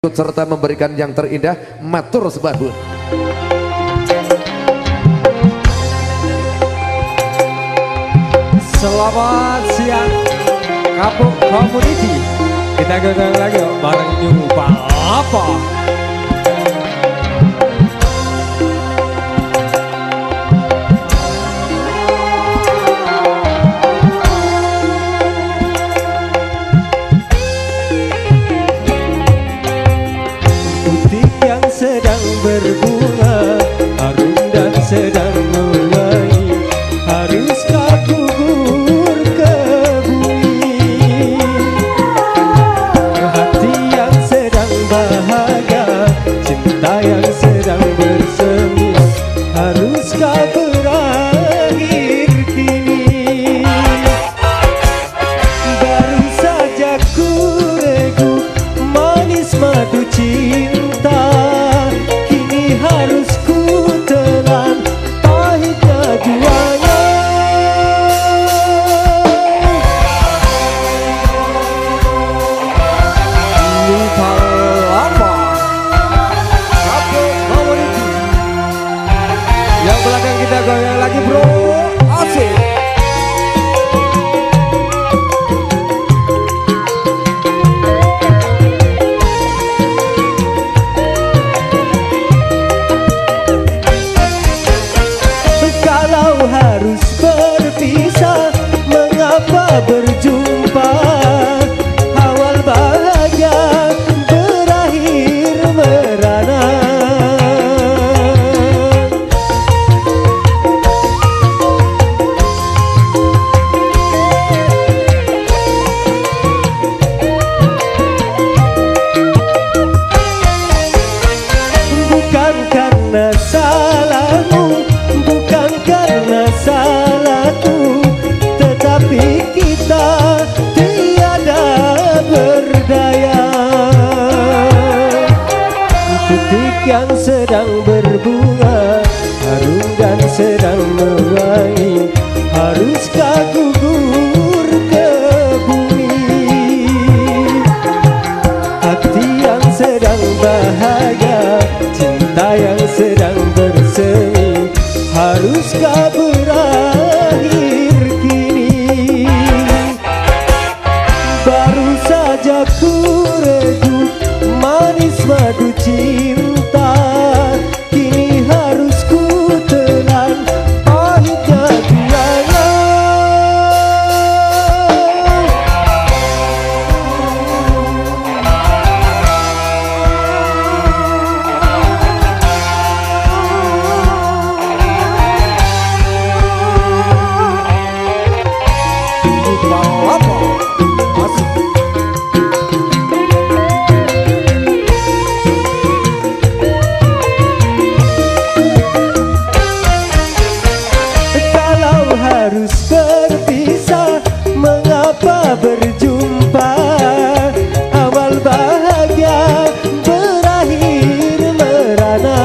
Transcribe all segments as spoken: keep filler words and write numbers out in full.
serta memberikan yang terindah matur sebahun. Selamat siang Kampung Community. Kita gagal lagi bareng Nyupa apa? Sedang berbunga, harum dan sedang mewangi, haruskah gugur ke bumi? Hati yang sedang bahagia, cinta yang sedang bersemi, haruskah berakhir kini? Baru saja ku regu manis madu cinta, harus ku telan pahitnya juanya. Lupa lama Kampung Community. Yang belakang kita goyang lagi bro, asik. Harus berpisah, mengapa berjumpa? Awal bahagia berakhir merana. Bukan karena salahmu, bukan karena salahku, tetapi kita tiada berdaya. Titik yang sedang berbunga, harum dan sedang mewangi, haruskah gugur ke bumi? Hati yang sedang bahagia, cinta yang sedang bersemi, haruskah berakhir kini? Baru saja ku regu manis madu cinta, kini harus ku telan pahitnya juanya. Harus berpisah, mengapa berjumpa? Awal bahagia berakhir merana.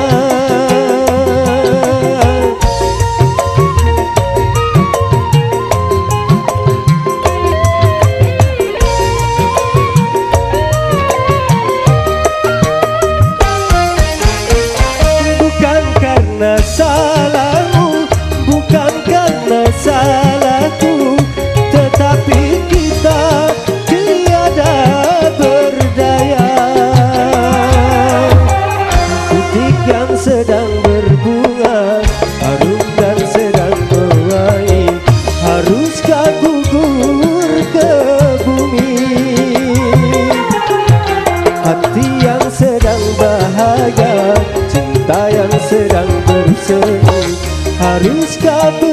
Bukan karena salahmu, bukan karena salahku, tetapi kita tiada berdaya. Titik yang sedang berbunga, harum dan sedang mewangi, haruskah gugur ke bumi? Hati yang sedang bahagia, cinta yang sedang bersemi, haruskah